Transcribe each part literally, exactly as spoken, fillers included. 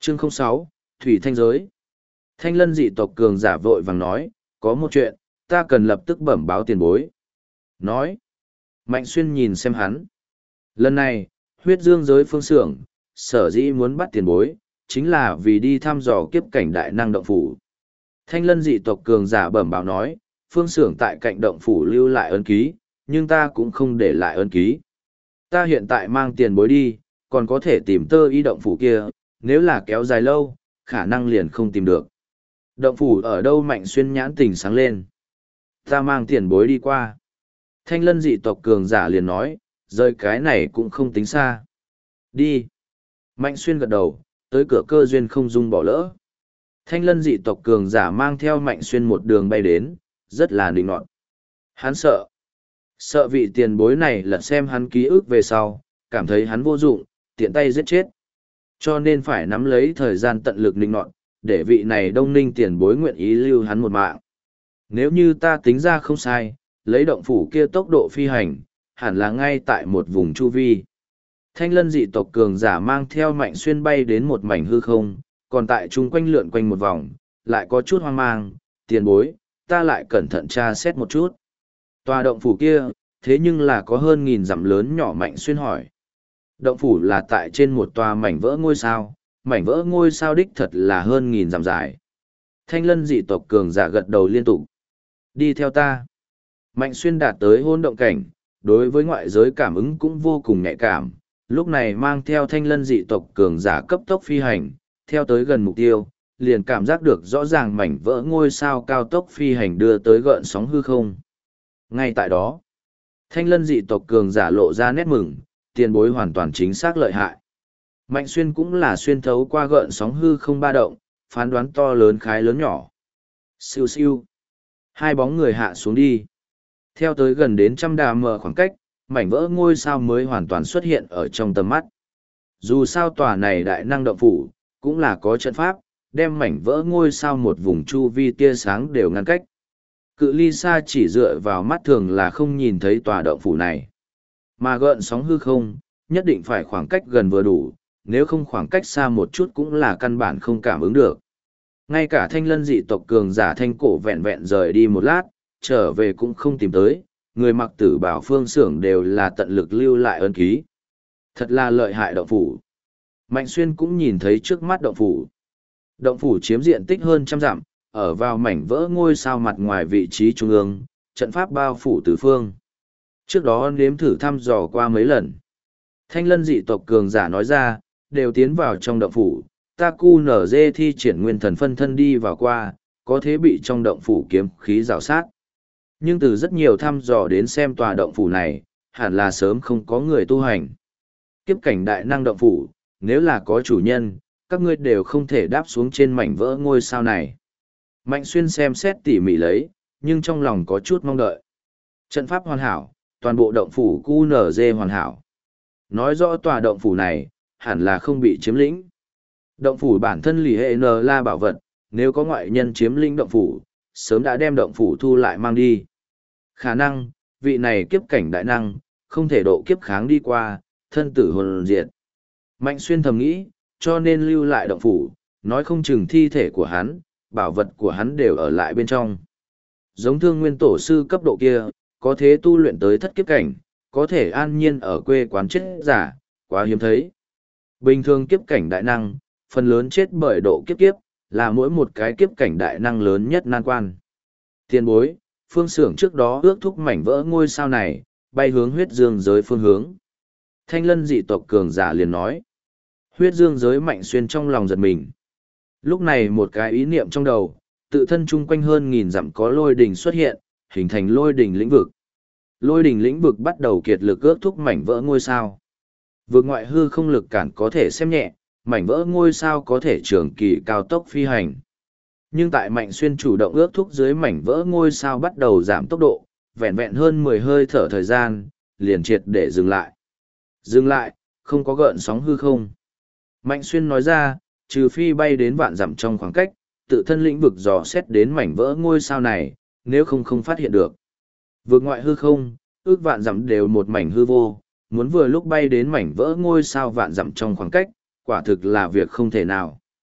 Chương không sáu, Thủy Thanh Giới. Thanh lân dị tộc cường giả vội vàng nói, có một chuyện, ta cần lập tức bẩm báo tiền bối. Nói. Mạnh Xuyên nhìn xem hắn. Lần này, huyết dương giới phương xưởng, sở dĩ muốn bắt tiền bối, chính là vì đi thăm dò kiếp cảnh đại năng động phủ. Thanh lân dị tộc cường giả bẩm báo nói, phương xưởng tại cạnh động phủ lưu lại ấn ký, nhưng ta cũng không để lại ấn ký. Ta hiện tại mang tiền bối đi, còn có thể tìm tơ y động phủ kia, nếu là kéo dài lâu, khả năng liền không tìm được. Động phủ ở đâu? Mạnh Xuyên nhãn tình sáng lên. Ta mang tiền bối đi qua. Thanh lân dị tộc cường giả liền nói, rời cái này cũng không tính xa. Đi. Mạnh Xuyên gật đầu, tới cửa cơ duyên không dung bỏ lỡ. Thanh lân dị tộc cường giả mang theo Mạnh Xuyên một đường bay đến, rất là nịnh nọt. Hắn sợ. Sợ vị tiền bối này lật xem hắn ký ức về sau, cảm thấy hắn vô dụng, tiện tay giết chết. Cho nên phải nắm lấy thời gian tận lực nịnh nọt, để vị này đông ninh tiền bối nguyện ý lưu hắn một mạng. Nếu như ta tính ra không sai, lấy động phủ kia tốc độ phi hành, hẳn là ngay tại một vùng chu vi. Thanh lân dị tộc cường giả mang theo Mạnh Xuyên bay đến một mảnh hư không, còn tại chung quanh lượn quanh một vòng, lại có chút hoang mang, tiền bối, ta lại cẩn thận tra xét một chút. Tòa động phủ kia, thế nhưng là có hơn nghìn dặm lớn nhỏ. Mạnh Xuyên hỏi. Động phủ là tại trên một tòa mảnh vỡ ngôi sao, mảnh vỡ ngôi sao đích thật là hơn nghìn dặm dài. Thanh lân dị tộc cường giả gật đầu liên tục. Đi theo ta. Mạnh Xuyên đạt tới hôn động cảnh, đối với ngoại giới cảm ứng cũng vô cùng nhạy cảm, lúc này mang theo thanh lân dị tộc cường giả cấp tốc phi hành, theo tới gần mục tiêu, liền cảm giác được rõ ràng mảnh vỡ ngôi sao cao tốc phi hành đưa tới gợn sóng hư không. Ngay tại đó, thanh lân dị tộc cường giả lộ ra nét mừng, tiền bối hoàn toàn chính xác lợi hại. Mạnh Xuyên cũng là xuyên thấu qua gợn sóng hư không ba động, phán đoán to lớn khái lớn nhỏ. Siêu siêu. Hai bóng người hạ xuống đi. Theo tới gần đến trăm đà mờ khoảng cách, mảnh vỡ ngôi sao mới hoàn toàn xuất hiện ở trong tầm mắt. Dù sao tòa này đại năng động phủ, cũng là có trận pháp, đem mảnh vỡ ngôi sao một vùng chu vi tia sáng đều ngăn cách. Cự ly xa chỉ dựa vào mắt thường là không nhìn thấy tòa động phủ này. Mà gợn sóng hư không, nhất định phải khoảng cách gần vừa đủ, nếu không khoảng cách xa một chút cũng là căn bản không cảm ứng được. Ngay cả thanh lân dị tộc cường giả thanh cổ vẹn vẹn rời đi một lát, trở về cũng không tìm tới, người mặc tử bảo phương xưởng đều là tận lực lưu lại ân ký. Thật là lợi hại động phủ. Mạnh Xuyên cũng nhìn thấy trước mắt động phủ. Động phủ chiếm diện tích hơn trăm dặm, ở vào mảnh vỡ ngôi sao mặt ngoài vị trí trung ương, trận pháp bao phủ tứ phương. Trước đó nếm thử thăm dò qua mấy lần. Thanh lân dị tộc cường giả nói ra, đều tiến vào trong động phủ, ta cu nở dê thi triển nguyên thần phân thân đi vào qua, có thế bị trong động phủ kiếm khí rào sát. Nhưng từ rất nhiều thăm dò đến xem tòa động phủ này, hẳn là sớm không có người tu hành. Kiếp cảnh đại năng động phủ, nếu là có chủ nhân, các ngươi đều không thể đáp xuống trên mảnh vỡ ngôi sao này. Mạnh Xuyên xem xét tỉ mỉ lấy, nhưng trong lòng có chút mong đợi. Trận pháp hoàn hảo, toàn bộ động phủ cu nở dê hoàn hảo. Nói rõ tòa động phủ này, hẳn là không bị chiếm lĩnh. Động phủ bản thân lì hệ n la bảo vật, nếu có ngoại nhân chiếm lĩnh động phủ, sớm đã đem động phủ thu lại mang đi. Khả năng, vị này kiếp cảnh đại năng, không thể độ kiếp kháng đi qua, thân tử hồn diệt. Mạnh Xuyên thầm nghĩ, cho nên lưu lại động phủ, nói không chừng thi thể của hắn, bảo vật của hắn đều ở lại bên trong. Giống Thương Nguyên tổ sư cấp độ kia, có thế tu luyện tới thất kiếp cảnh, có thể an nhiên ở quê quán chết giả, quá hiếm thấy. Bình thường kiếp cảnh đại năng, phần lớn chết bởi độ kiếp kiếp, là mỗi một cái kiếp cảnh đại năng lớn nhất nan quan. Tiền bối, phương xưởng trước đó ước thúc mảnh vỡ ngôi sao này, bay hướng huyết dương giới phương hướng. Thanh lân dị tộc cường giả liền nói. Huyết dương giới Mạnh Xuyên trong lòng giật mình. Lúc này một cái ý niệm trong đầu, tự thân chung quanh hơn nghìn dặm có lôi đỉnh xuất hiện, hình thành lôi đỉnh lĩnh vực. Lôi đỉnh lĩnh vực bắt đầu kiệt lực ước thúc mảnh vỡ ngôi sao. Vượt ngoại hư không lực cản có thể xem nhẹ, mảnh vỡ ngôi sao có thể trường kỳ cao tốc phi hành. Nhưng tại Mạnh Xuyên chủ động ước thúc dưới mảnh vỡ ngôi sao bắt đầu giảm tốc độ, vẹn vẹn hơn mười hơi thở thời gian, liền triệt để dừng lại. Dừng lại, không có gợn sóng hư không. Mạnh Xuyên nói ra, trừ phi bay đến vạn dặm trong khoảng cách, tự thân lĩnh vực dò xét đến mảnh vỡ ngôi sao này, nếu không không phát hiện được. Vượt ngoại hư không, ước vạn dặm đều một mảnh hư vô, muốn vừa lúc bay đến mảnh vỡ ngôi sao vạn dặm trong khoảng cách, quả thực là việc không thể nào.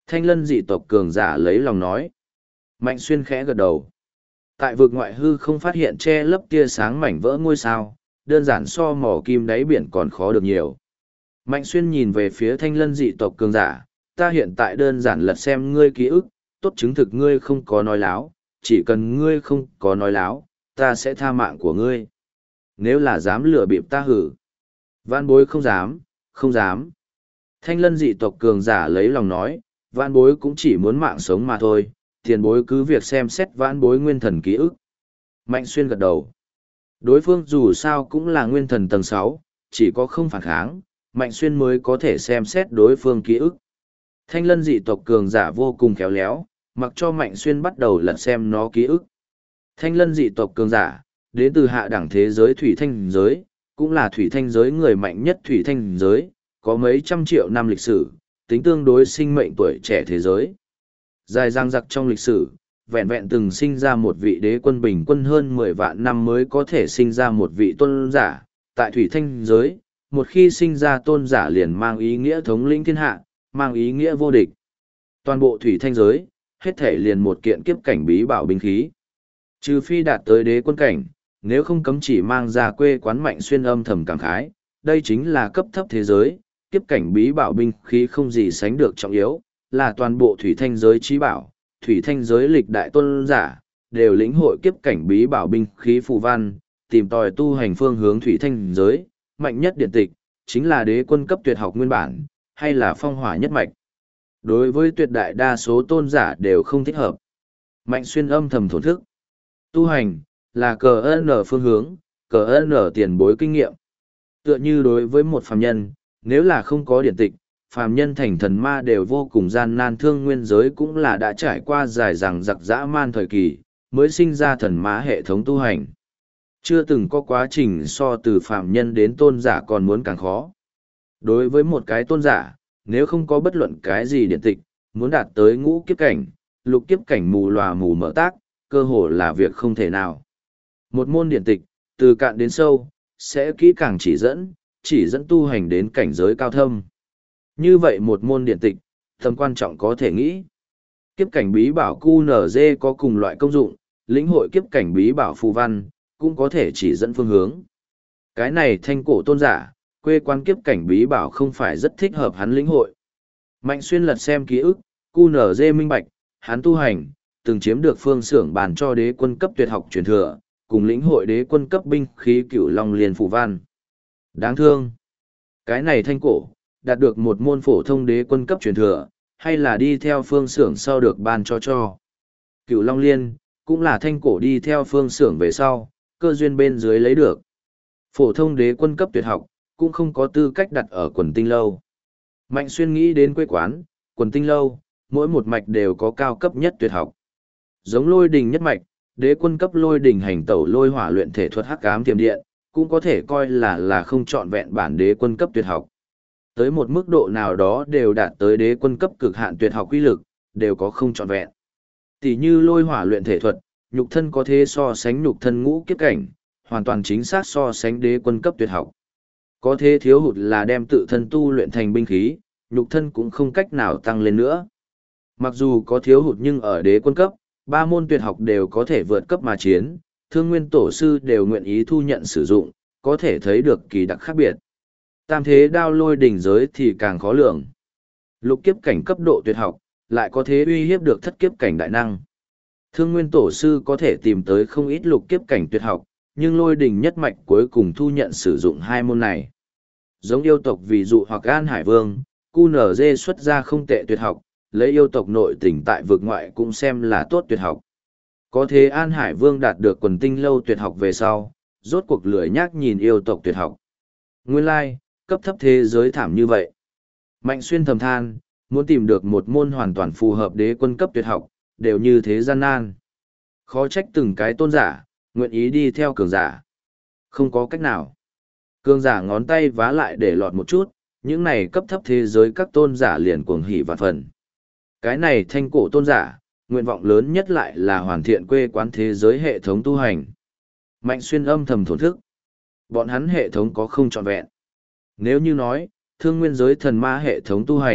Thanh lân dị tộc cường giả lấy lòng nói. Mạnh xuyên khẽ gật đầu. Tại vực ngoại hư không phát hiện che lấp tia sáng mảnh vỡ ngôi sao, đơn giản so mỏ kim đáy biển còn khó được nhiều. Mạnh xuyên nhìn về phía thanh lân dị tộc cường giả, ta hiện tại đơn giản lật xem ngươi ký ức, tốt chứng thực ngươi không có nói láo, chỉ cần ngươi không có nói láo, ta sẽ tha mạng của ngươi. Nếu là dám lừa bịp ta hử. Vạn bối không dám, không dám. Thanh lân dị tộc cường giả lấy lòng nói, vạn bối cũng chỉ muốn mạng sống mà thôi, tiền bối cứ việc xem xét vạn bối nguyên thần ký ức. Mạnh xuyên gật đầu. Đối phương dù sao cũng là nguyên thần tầng sáu, chỉ có không phản kháng, Mạnh xuyên mới có thể xem xét đối phương ký ức. Thanh lân dị tộc cường giả vô cùng khéo léo, mặc cho Mạnh xuyên bắt đầu lật xem nó ký ức. Thanh lân dị tộc cường giả, đến từ hạ đẳng thế giới thủy thanh giới, cũng là thủy thanh giới người mạnh nhất thủy thanh giới, có mấy trăm triệu năm lịch sử, tính tương đối sinh mệnh tuổi trẻ thế giới. Dài dang dặc trong lịch sử, vẹn vẹn từng sinh ra một vị đế quân bình quân hơn mười vạn năm mới có thể sinh ra một vị tôn giả. Tại thủy thanh giới, một khi sinh ra tôn giả liền mang ý nghĩa thống lĩnh thiên hạ, mang ý nghĩa vô địch. Toàn bộ thủy thanh giới, hết thể liền một kiện kiếp cảnh bí bảo binh khí. Trừ phi đạt tới đế quân cảnh, nếu không cấm chỉ mang ra quê quán Mạnh xuyên âm thầm cảm khái, đây chính là cấp thấp thế giới, kiếp cảnh bí bảo binh khí không gì sánh được trọng yếu, là toàn bộ thủy thanh giới trí bảo, thủy thanh giới lịch đại tôn giả, đều lĩnh hội kiếp cảnh bí bảo binh khí phù văn, tìm tòi tu hành phương hướng thủy thanh giới, mạnh nhất điện tịch, chính là đế quân cấp tuyệt học nguyên bản, hay là phong hỏa nhất mạch. Đối với tuyệt đại đa số tôn giả đều không thích hợp. Mạnh xuyên âm thầm thổn thức. Tu hành, là cờ ơn ở phương hướng, cờ ơn ở tiền bối kinh nghiệm. Tựa như đối với một phàm nhân, nếu là không có điển tịch, phàm nhân thành thần ma đều vô cùng gian nan, thương nguyên giới cũng là đã trải qua dài dằng dặc dã man thời kỳ, mới sinh ra thần ma hệ thống tu hành. Chưa từng có quá trình so từ phàm nhân đến tôn giả còn muốn càng khó. Đối với một cái tôn giả, nếu không có bất luận cái gì điển tịch, muốn đạt tới ngũ kiếp cảnh, lục kiếp cảnh mù lòa mù mở tác, cơ hồ là việc không thể nào. Một môn điển tịch, từ cạn đến sâu, sẽ kỹ càng chỉ dẫn, chỉ dẫn tu hành đến cảnh giới cao thâm. Như vậy một môn điển tịch, tầm quan trọng có thể nghĩ. Kiếp cảnh bí bảo quy en giê có cùng loại công dụng, lĩnh hội kiếp cảnh bí bảo phù văn, cũng có thể chỉ dẫn phương hướng. Cái này thanh cổ tôn giả, quê quán kiếp cảnh bí bảo không phải rất thích hợp hắn lĩnh hội. Mạnh xuyên lật xem ký ức, quy en giê minh bạch, hắn tu hành, từng chiếm được phương xưởng bàn cho đế quân cấp tuyệt học truyền thừa, cùng lĩnh hội đế quân cấp binh khí cửu long liền phù văn. Đáng thương. Cái này thanh cổ, đạt được một môn phổ thông đế quân cấp truyền thừa, hay là đi theo phương xưởng sau được ban cho cho. Cửu long liên, cũng là thanh cổ đi theo phương xưởng về sau, cơ duyên bên dưới lấy được. Phổ thông đế quân cấp tuyệt học, cũng không có tư cách đặt ở quần tinh lâu. Mạnh xuyên nghĩ đến quê quán, quần tinh lâu, mỗi một mạch đều có cao cấp nhất tuyệt học. Giống lôi đình nhất mạch, đế quân cấp lôi đình hành tẩu lôi hỏa luyện thể thuật hắc ám tiềm điện, cũng có thể coi là là không trọn vẹn bản đế quân cấp tuyệt học. Tới một mức độ nào đó đều đạt tới đế quân cấp cực hạn tuyệt học quy lực, đều có không trọn vẹn. Tỷ như lôi hỏa luyện thể thuật, nhục thân có thể so sánh nhục thân ngũ kiếp cảnh, hoàn toàn chính xác so sánh đế quân cấp tuyệt học. Có thế thiếu hụt là đem tự thân tu luyện thành binh khí, nhục thân cũng không cách nào tăng lên nữa. Mặc dù có thiếu hụt nhưng ở đế quân cấp, ba môn tuyệt học đều có thể vượt cấp mà chiến, thương nguyên tổ sư đều nguyện ý thu nhận sử dụng, có thể thấy được kỳ đặc khác biệt. Tam thế đao lôi đỉnh giới thì càng khó lường. Lục kiếp cảnh cấp độ tuyệt học, lại có thế uy hiếp được thất kiếp cảnh đại năng. Thương nguyên tổ sư có thể tìm tới không ít lục kiếp cảnh tuyệt học, nhưng lôi đỉnh nhất mạch cuối cùng thu nhận sử dụng hai môn này. Giống yêu tộc ví dụ hoặc An Hải Vương, quy en giê xuất ra không tệ tuyệt học, lấy yêu tộc nội tỉnh tại vực ngoại cũng xem là tốt tuyệt học. Có thế An Hải Vương đạt được quần tinh lâu tuyệt học về sau, rốt cuộc lười nhác nhìn yêu tộc tuyệt học. Nguyên lai, cấp thấp thế giới thảm như vậy. Mạnh xuyên thầm than, muốn tìm được một môn hoàn toàn phù hợp đế quân cấp tuyệt học, đều như thế gian nan. Khó trách từng cái tôn giả, nguyện ý đi theo cường giả. Không có cách nào. Cường giả ngón tay vá lại để lọt một chút, những này cấp thấp thế giới các tôn giả liền cuồng hỉ vạn phần. Cái này thanh cổ tôn giả, nguyện vọng lớn nhất lại là hoàn thiện quê quán thế giới hệ thống tu hành. Mạnh xuyên âm thầm thổn thức. Bọn hắn hệ thống có không trọn vẹn. Nếu như nói, thương nguyên giới thần ma hệ thống tu hành,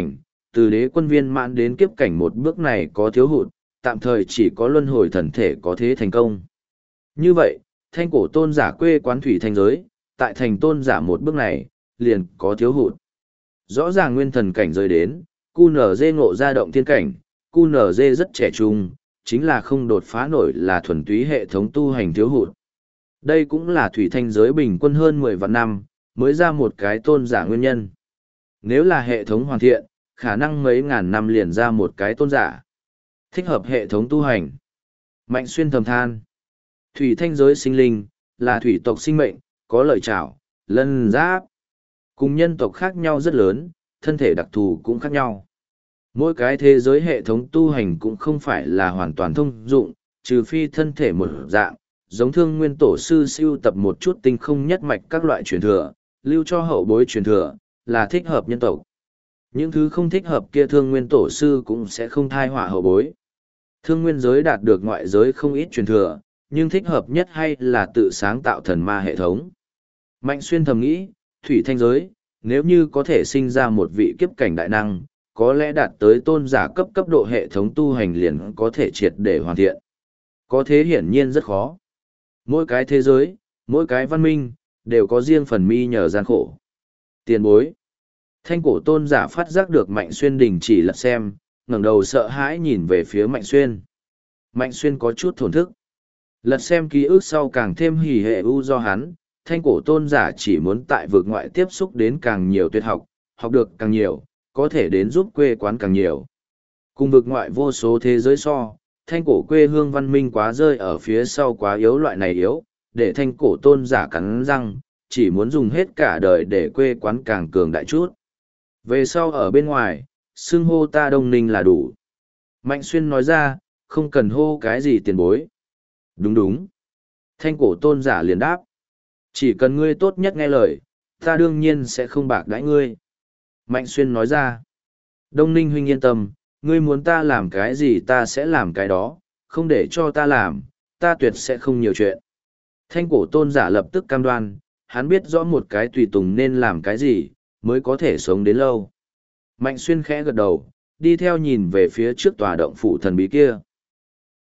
từ đế quân viên mãn đến kiếp cảnh một bước này có thiếu hụt, tạm thời chỉ có luân hồi thần thể có thế thành công. Như vậy, thanh cổ tôn giả quê quán thủy thanh giới, tại thành tôn giả một bước này, liền có thiếu hụt. Rõ ràng nguyên thần cảnh rơi đến, cu nở dê ngộ ra động thiên cảnh, cu nở dê rất trẻ trung, chính là không đột phá nổi là thuần túy hệ thống tu hành thiếu hụt. Đây cũng là thủy thanh giới bình quân hơn mười vạn năm, mới ra một cái tôn giả nguyên nhân. Nếu là hệ thống hoàn thiện, khả năng mấy ngàn năm liền ra một cái tôn giả. Thích hợp hệ thống tu hành. Mạnh xuyên thầm than. Thủy thanh giới sinh linh, là thủy tộc sinh mệnh, có lợi trảo, lân giáp. Cùng nhân tộc khác nhau rất lớn, thân thể đặc thù cũng khác nhau. Mỗi cái thế giới hệ thống tu hành cũng không phải là hoàn toàn thông dụng, trừ phi thân thể một dạng, giống thương nguyên tổ sư siêu tập một chút tinh không nhất mạch các loại truyền thừa, lưu cho hậu bối truyền thừa, là thích hợp nhân tộc. Những thứ không thích hợp kia thương nguyên tổ sư cũng sẽ không thai họa hậu bối. Thương nguyên giới đạt được ngoại giới không ít truyền thừa, nhưng thích hợp nhất hay là tự sáng tạo thần ma hệ thống. Mạnh xuyên thầm nghĩ, thủy thanh giới, nếu như có thể sinh ra một vị kiếp cảnh đại năng, có lẽ đạt tới tôn giả cấp cấp độ hệ thống tu hành liền có thể triệt để hoàn thiện. Có thế hiển nhiên rất khó. Mỗi cái thế giới, mỗi cái văn minh, đều có riêng phần mi nhờ gian khổ. Tiền bối. Thanh cổ tôn giả phát giác được Mạnh Xuyên đình chỉ lật xem, ngẩng đầu sợ hãi nhìn về phía Mạnh Xuyên. Mạnh Xuyên có chút thổn thức. Lật xem ký ức sau càng thêm hỉ hệ u do hắn, thanh cổ tôn giả chỉ muốn tại vực ngoại tiếp xúc đến càng nhiều tuyệt học, học được càng nhiều, có thể đến giúp quê quán càng nhiều. Cùng vực ngoại vô số thế giới so, thanh cổ quê hương văn minh quá rơi ở phía sau quá yếu loại này yếu, để thanh cổ tôn giả cắn răng, chỉ muốn dùng hết cả đời để quê quán càng cường đại chút. Về sau ở bên ngoài, xưng hô ta Đông Ninh là đủ. Mạnh Xuyên nói ra, không cần hô cái gì tiền bối. Đúng đúng. Thanh cổ tôn giả liền đáp. Chỉ cần ngươi tốt nhất nghe lời, ta đương nhiên sẽ không bạc đãi ngươi. Mạnh Xuyên nói ra. Đông Ninh huynh yên tâm, ngươi muốn ta làm cái gì ta sẽ làm cái đó, không để cho ta làm, ta tuyệt sẽ không nhiều chuyện. Thanh cổ tôn giả lập tức cam đoan, hắn biết rõ một cái tùy tùng nên làm cái gì, mới có thể sống đến lâu. Mạnh Xuyên khẽ gật đầu, đi theo nhìn về phía trước tòa động phủ thần bí kia.